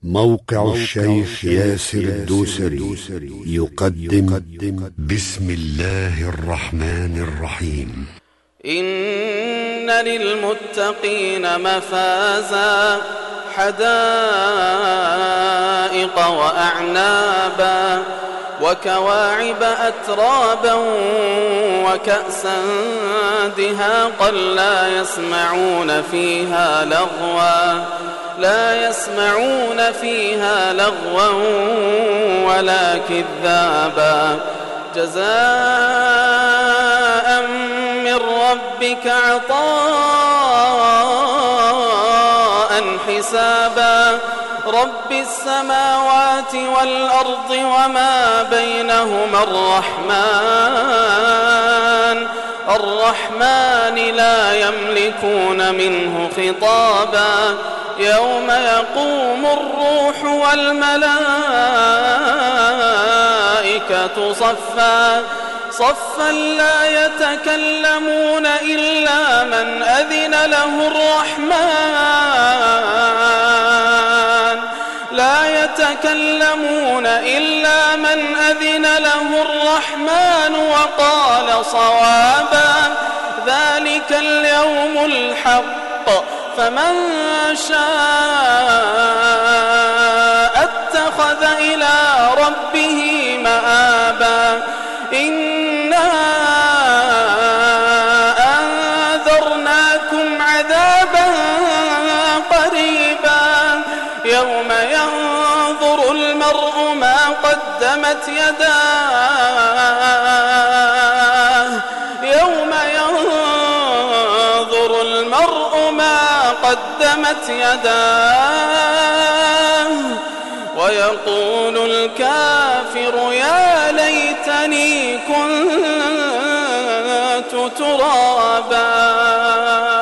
موقع الشيخ ياسر الدوسري يقدم بسم الله الرحمن الرحيم. إن للمتقين مفازا حدائق وأعنابا وكواعب أترابا وكأسا دهاقا لا يسمعون فيها لغوا ولا كذابا جزاء من ربك عطاء حسابا رب السماوات والأرض وما بينهما الرحمن لا يملكون منه خطابا يوم يقوم الروح والملائكة صفا لا يتكلمون إلا من أذن له الرحمن وقال صوابا ذلك اليوم الحق فمن شاء اتخذ إلى ربه مآبا إنا أنذرناكم عذابا قريبا يوم ينظر المرء ما قدمت يداه ويقول الكافر يا ليتني كنت ترابا.